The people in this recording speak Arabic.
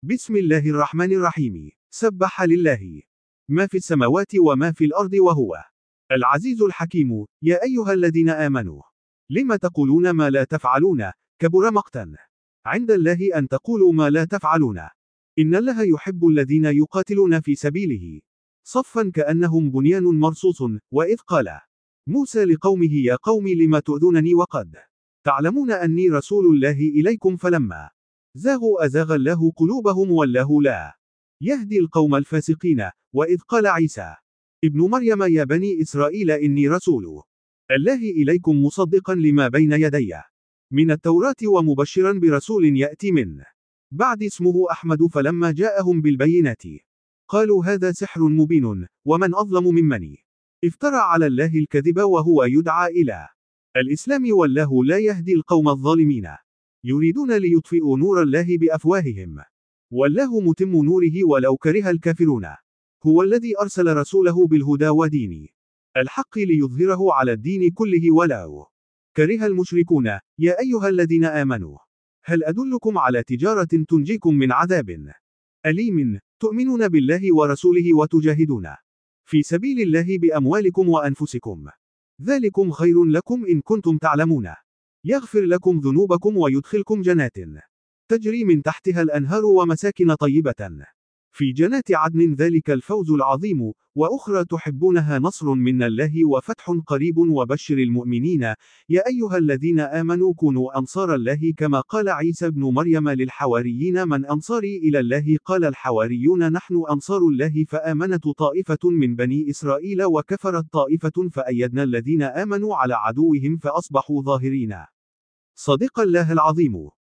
بسم الله الرحمن الرحيم. سبح لله ما في السماوات وما في الأرض وهو العزيز الحكيم. يا أيها الذين آمنوا لم تقولون ما لا تفعلون؟ كبر مقتا عند الله أن تقولوا ما لا تفعلون. إن الله يحب الذين يقاتلون في سبيله صفا كأنهم بنيان مرصوص. وإذ قال موسى لقومه يا قوم لم تؤذونني وقد تعلمون أني رسول الله إليكم فلما زاغوا أزاغ الله قلوبهم والله لا يهدي القوم الفاسقين. وإذ قال عيسى ابن مريم يا بني إسرائيل إني رسول الله إليكم مصدقا لما بين يدي من التوراة ومبشرا برسول يأتي من بعد اسمه أحمد. فلما جاءهم بالبينات قالوا هذا سحر مبين ومن أظلم ممن افترى على الله الكذب وهو يدعى إلى الإسلام والله لا يهدي القوم الظالمين. يريدون ليطفئوا نور الله بأفواههم والله متم نوره ولو كره الكافرون. هو الذي أرسل رسوله بالهدى ودين الحق ليظهره على الدين كله ولو كره المشركون. يا أيها الذين آمنوا هل أدلكم على تجارة تنجيكم من عذاب أليم تؤمنون بالله ورسوله وتجاهدون في سبيل الله بأموالكم وأنفسكم ذلكم خير لكم إن كنتم تعلمون. يغفر لكم ذنوبكم ويدخلكم جنات تجري من تحتها الأنهار ومساكن طيبة في جنات عدن ذلك الفوز العظيم. وأخرى تحبونها نصر من الله وفتح قريب وبشر المؤمنين. يا أيها الذين آمنوا كونوا أنصار الله كما قال عيسى ابن مريم للحواريين من أنصاري إلى الله قال الحواريون نحن أنصار الله فآمنت طائفة من بني إسرائيل وكفرت طائفة فأيدنا الذين آمنوا على عدوهم فأصبحوا ظاهرين. صدق الله العظيم.